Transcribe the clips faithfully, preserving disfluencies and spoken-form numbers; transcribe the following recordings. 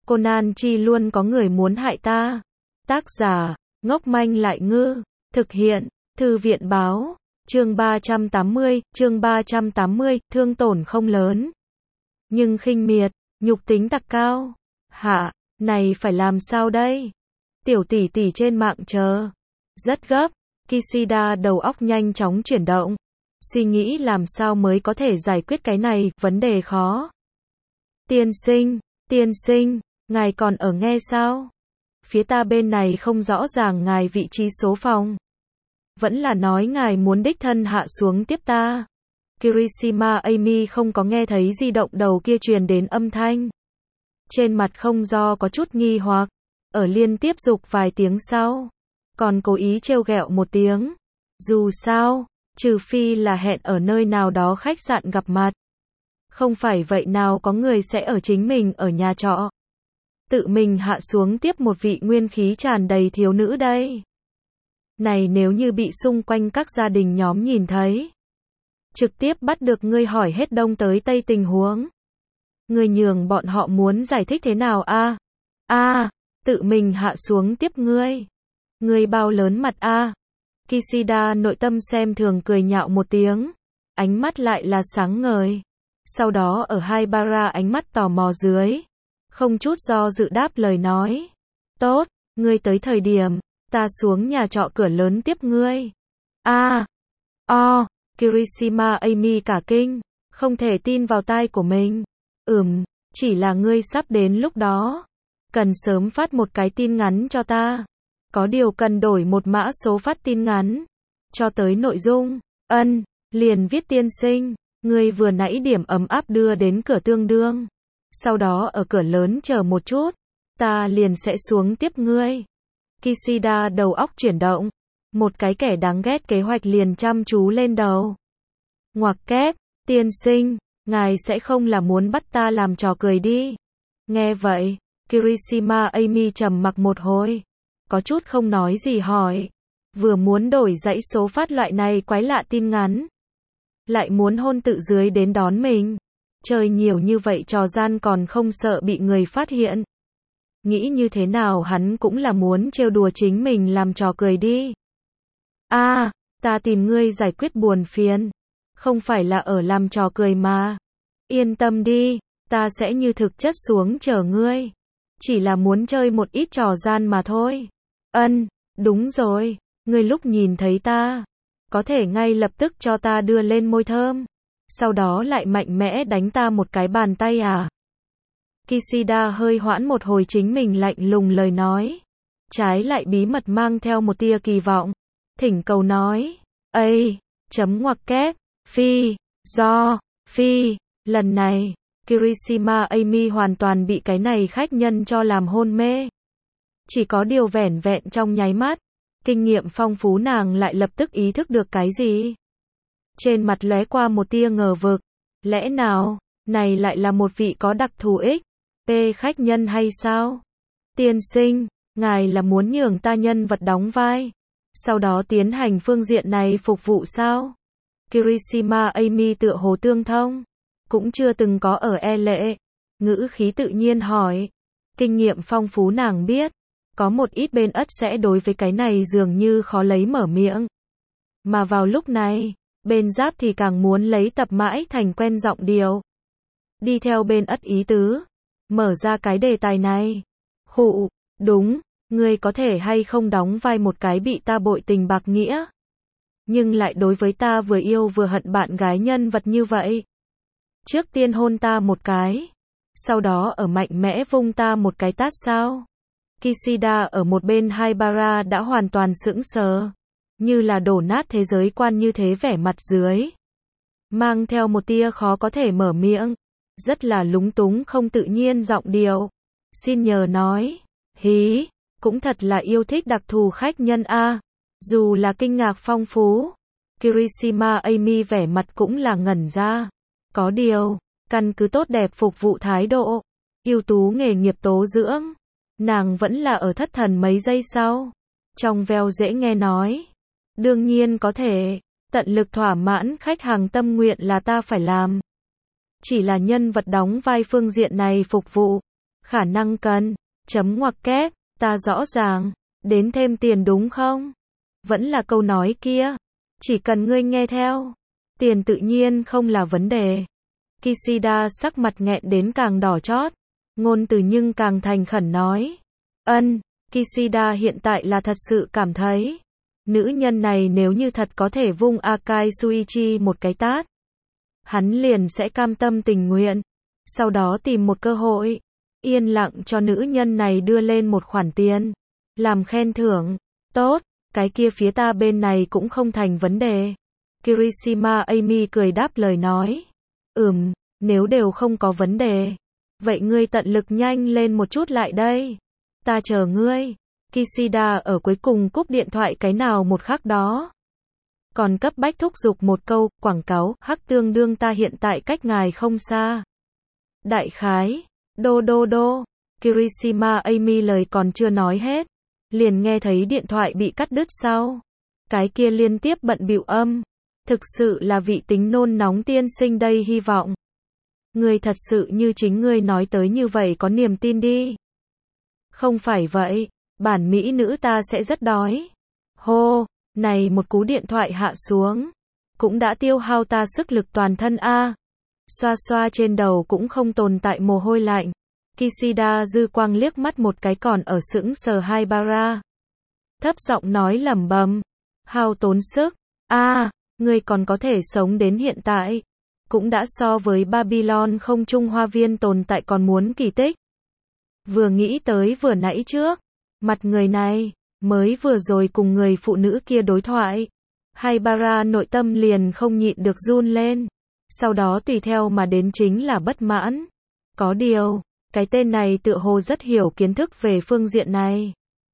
Conan chi luôn có người muốn hại ta. Tác giả, ngốc manh lại ngư. Thực hiện, Thư viện báo. Chương ba trăm tám mươi, chương ba trăm tám mươi, thương tổn không lớn. Nhưng khinh miệt, nhục tính tặc cao. Hạ, này phải làm sao đây? Tiểu tỷ tỷ trên mạng chờ. Rất gấp, Kishida đầu óc nhanh chóng chuyển động. Suy nghĩ làm sao mới có thể giải quyết cái này, vấn đề khó. Tiên sinh, tiên sinh, ngài còn ở nghe sao? Phía ta bên này không rõ ràng ngài vị trí số phòng. Vẫn là nói ngài muốn đích thân hạ xuống tiếp ta. Kirishima Amy không có nghe thấy di động đầu kia truyền đến âm thanh. Trên mặt không do có chút nghi hoặc, ở liên tiếp dục vài tiếng sau, còn cố ý trêu ghẹo một tiếng. Dù sao, trừ phi là hẹn ở nơi nào đó khách sạn gặp mặt. Không phải vậy nào có người sẽ ở chính mình ở nhà trọ. Tự mình hạ xuống tiếp một vị nguyên khí tràn đầy thiếu nữ đây. Này nếu như bị xung quanh các gia đình nhóm nhìn thấy. Trực tiếp bắt được ngươi hỏi hết đông tới tây tình huống. Ngươi nhường bọn họ muốn giải thích thế nào a? A, tự mình hạ xuống tiếp ngươi. Ngươi bao lớn mặt a? Kishida nội tâm xem thường cười nhạo một tiếng. Ánh mắt lại là sáng ngời. Sau đó ở Haibara ánh mắt tò mò dưới. Không chút do dự đáp lời nói. Tốt, ngươi tới thời điểm, ta xuống nhà trọ cửa lớn tiếp ngươi. A, o, Kirishima Amy cả kinh, không thể tin vào tai của mình. Ừm, chỉ là ngươi sắp đến lúc đó. Cần sớm phát một cái tin ngắn cho ta. Có điều cần đổi một mã số phát tin ngắn. Cho tới nội dung, ân, liền viết tiên sinh, ngươi vừa nãy điểm ấm áp đưa đến cửa tương đương. Sau đó ở cửa lớn chờ một chút, ta liền sẽ xuống tiếp ngươi. Kishida đầu óc chuyển động, một cái kẻ đáng ghét kế hoạch liền chăm chú lên đầu. Ngoặc kép, tiên sinh, ngài sẽ không là muốn bắt ta làm trò cười đi. Nghe vậy, Kirishima Amy trầm mặc một hồi, có chút không nói gì hỏi, vừa muốn đổi dãy số phát loại này quái lạ tin ngắn, lại muốn hôn tự dưới đến đón mình. Chơi nhiều như vậy trò gian còn không sợ bị người phát hiện. Nghĩ như thế nào hắn cũng là muốn trêu đùa chính mình làm trò cười đi. A, à, ta tìm ngươi giải quyết buồn phiền. Không phải là ở làm trò cười mà. Yên tâm đi, ta sẽ như thực chất xuống chờ ngươi. Chỉ là muốn chơi một ít trò gian mà thôi. Ân, đúng rồi, ngươi lúc nhìn thấy ta, có thể ngay lập tức cho ta đưa lên môi thơm. Sau đó lại mạnh mẽ đánh ta một cái bàn tay à? Kishida hơi hoãn một hồi chính mình lạnh lùng lời nói. Trái lại bí mật mang theo một tia kỳ vọng. Thỉnh cầu nói. Ây, chấm ngoặc kép, phi, do, phi, lần này, Kirishima Amy hoàn toàn bị cái này khách nhân cho làm hôn mê. Chỉ có điều vẻn vẹn trong nháy mắt, kinh nghiệm phong phú nàng lại lập tức ý thức được cái gì. Trên mặt lóe qua một tia ngờ vực, lẽ nào, này lại là một vị có đặc thù ích, p khách nhân hay sao? Tiên sinh, ngài là muốn nhường ta nhân vật đóng vai, sau đó tiến hành phương diện này phục vụ sao? Kirishima Amy tựa hồ tương thông, cũng chưa từng có ở e lệ, ngữ khí tự nhiên hỏi, kinh nghiệm phong phú nàng biết, có một ít bên ất sẽ đối với cái này dường như khó lấy mở miệng. Mà vào lúc này, bên giáp thì càng muốn lấy tập mãi thành quen giọng điệu. Đi theo bên ất ý tứ, mở ra cái đề tài này. Khụ, đúng, ngươi có thể hay không đóng vai một cái bị ta bội tình bạc nghĩa. Nhưng lại đối với ta vừa yêu vừa hận bạn gái nhân vật như vậy. Trước tiên hôn ta một cái, sau đó ở mạnh mẽ vung ta một cái tát sao. Kishida ở một bên Haibara đã hoàn toàn sững sờ. Như là đổ nát thế giới quan như thế vẻ mặt dưới. Mang theo một tia khó có thể mở miệng. Rất là lúng túng không tự nhiên giọng điệu. Xin nhờ nói. Hí, cũng thật là yêu thích đặc thù khách nhân a. Dù là kinh ngạc phong phú. Kirishima Amy vẻ mặt cũng là ngẩn ra. Có điều, căn cứ tốt đẹp phục vụ thái độ. Ưu tú nghề nghiệp tố dưỡng. Nàng vẫn là ở thất thần mấy giây sau. Trong veo dễ nghe nói. Đương nhiên có thể, tận lực thỏa mãn khách hàng tâm nguyện là ta phải làm. Chỉ là nhân vật đóng vai phương diện này phục vụ, Khả năng cần, chấm ngoặc kép, ta rõ ràng, đến thêm tiền đúng không? Vẫn là câu nói kia, chỉ cần ngươi nghe theo, tiền tự nhiên không là vấn đề. Kishida sắc mặt nghẹn đến càng đỏ chót, ngôn từ nhưng càng thành khẩn nói. Ân, Kishida hiện tại là thật sự cảm thấy, nữ nhân này nếu như thật có thể vung Akai Suichi một cái tát, hắn liền sẽ cam tâm tình nguyện, sau đó tìm một cơ hội, yên lặng cho nữ nhân này đưa lên một khoản tiền, làm khen thưởng. Tốt, cái kia phía ta bên này cũng không thành vấn đề. Kirishima Amy cười đáp lời nói. Ừm, nếu đều không có vấn đề, vậy ngươi tận lực nhanh lên một chút lại đây. Ta chờ ngươi. Kishida ở cuối cùng cúp điện thoại cái nào một khắc đó. Còn cấp bách thúc giục một câu, quảng cáo, hắc tương đương ta hiện tại cách ngài không xa. Đại khái, đô đô đô, Kirishima Amy lời còn chưa nói hết, liền nghe thấy điện thoại bị cắt đứt sau. Cái kia liên tiếp bận bịu âm, thực sự là vị tính nôn nóng tiên sinh đây hy vọng. Ngươi thật sự như chính ngươi nói tới như vậy có niềm tin đi. Không phải vậy, bản mỹ nữ ta sẽ rất đói. Hô, này một cú điện thoại hạ xuống, cũng đã tiêu hao ta sức lực toàn thân a. Xoa xoa trên đầu cũng không tồn tại mồ hôi lạnh. Kishida dư quang liếc mắt một cái còn ở sững sờ Haibara. Thấp giọng nói lẩm bẩm, hao tốn sức. A, ngươi còn có thể sống đến hiện tại, cũng đã so với Babylon không trung hoa viên tồn tại còn muốn kỳ tích. Vừa nghĩ tới vừa nãy trước, mặt người này, mới vừa rồi cùng người phụ nữ kia đối thoại, Haibara nội tâm liền không nhịn được run lên, sau đó tùy theo mà đến chính là bất mãn. Có điều, cái tên này tựa hồ rất hiểu kiến thức về phương diện này.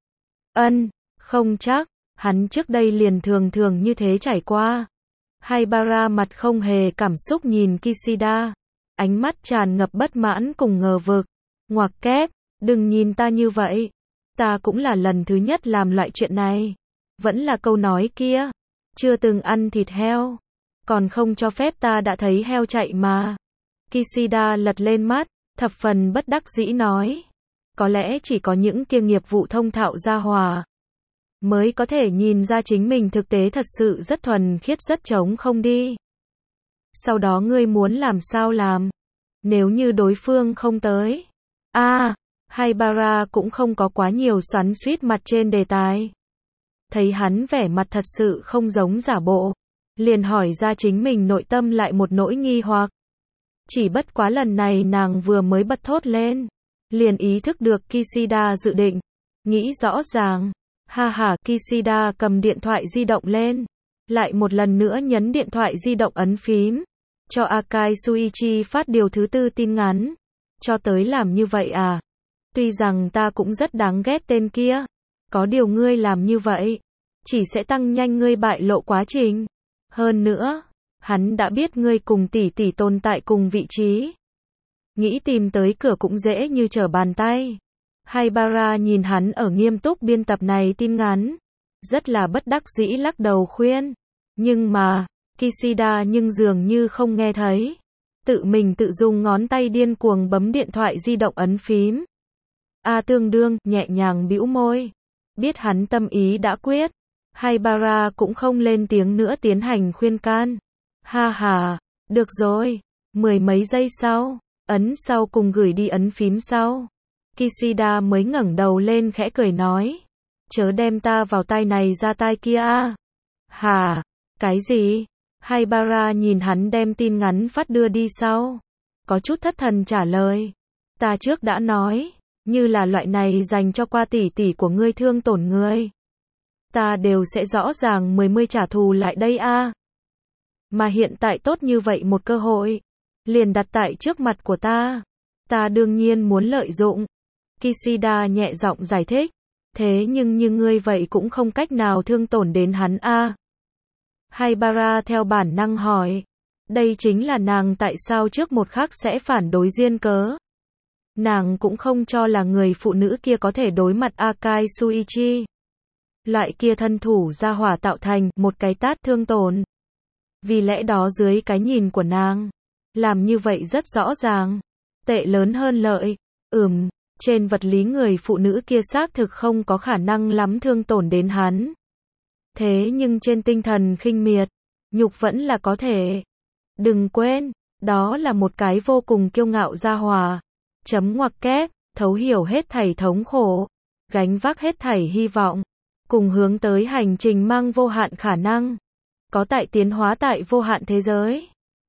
Ân, không chắc, hắn trước đây liền thường thường như thế trải qua. Haibara mặt không hề cảm xúc nhìn Kishida, ánh mắt tràn ngập bất mãn cùng ngờ vực. Ngoặc kép, đừng nhìn ta như vậy, ta cũng là lần thứ nhất làm loại chuyện này. Vẫn là câu nói kia, chưa từng ăn thịt heo, còn không cho phép ta đã thấy heo chạy mà. Kishida lật lên mắt, thập phần bất đắc dĩ nói, có lẽ chỉ có những kia nghiệp vụ thông thạo gia hòa mới có thể nhìn ra chính mình thực tế thật sự rất thuần khiết rất trống không đi. Sau đó ngươi muốn làm sao làm? Nếu như đối phương không tới. A, à, Haibara cũng không có quá nhiều xoắn xuýt mặt trên đề tài. Thấy hắn vẻ mặt thật sự không giống giả bộ, liền hỏi ra chính mình nội tâm lại một nỗi nghi hoặc. Chỉ bất quá lần này nàng vừa mới bật thốt lên, liền ý thức được Kishida dự định, nghĩ rõ ràng. Ha ha, Kishida cầm điện thoại di động lên, lại một lần nữa nhấn điện thoại di động ấn phím, cho Akai Suichi phát điều thứ tư tin ngắn. Cho tới làm như vậy à? Tuy rằng ta cũng rất đáng ghét tên kia, có điều ngươi làm như vậy, chỉ sẽ tăng nhanh ngươi bại lộ quá trình. Hơn nữa, hắn đã biết ngươi cùng tỷ tỷ tồn tại cùng vị trí. Nghĩ tìm tới cửa cũng dễ như trở bàn tay. Haibara nhìn hắn ở nghiêm túc biên tập này tin ngắn, rất là bất đắc dĩ lắc đầu khuyên. Nhưng mà, Kishida nhưng dường như không nghe thấy. Tự mình tự dùng ngón tay điên cuồng bấm điện thoại di động ấn phím. A tương đương, nhẹ nhàng bĩu môi. Biết hắn tâm ý đã quyết. Haibara cũng không lên tiếng nữa tiến hành khuyên can. Ha ha, được rồi. Mười mấy giây sau, ấn sau cùng gửi đi ấn phím sau. Kishida mới ngẩng đầu lên khẽ cười nói. Chớ đem ta vào tai này ra tai kia a. Hả? Cái gì? Haibara nhìn hắn đem tin ngắn phát đưa đi sau. Có chút thất thần trả lời. Ta trước đã nói, như là loại này dành cho qua tỷ tỷ của ngươi thương tổn ngươi. Ta đều sẽ rõ ràng mười mươi trả thù lại đây a. Mà hiện tại tốt như vậy một cơ hội, liền đặt tại trước mặt của ta. Ta đương nhiên muốn lợi dụng. Kishida nhẹ giọng giải thích. Thế nhưng như ngươi vậy cũng không cách nào thương tổn đến hắn a. Haibara theo bản năng hỏi. Đây chính là nàng tại sao trước một khắc sẽ phản đối duyên cớ. Nàng cũng không cho là người phụ nữ kia có thể đối mặt Akai Suichi. Loại kia thân thủ gia hỏa tạo thành một cái tát thương tổn. Vì lẽ đó dưới cái nhìn của nàng, làm như vậy rất rõ ràng. Tệ lớn hơn lợi. Ừm, Trên vật lý người phụ nữ kia xác thực không có khả năng lắm thương tổn đến hắn. Thế nhưng trên tinh thần khinh miệt, nhục vẫn là có thể. Đừng quên, đó là một cái vô cùng kiêu ngạo gia hỏa. Chấm ngoặc kép, thấu hiểu hết thảy thống khổ, gánh vác hết thảy hy vọng, cùng hướng tới hành trình mang vô hạn khả năng, có tại tiến hóa tại vô hạn thế giới.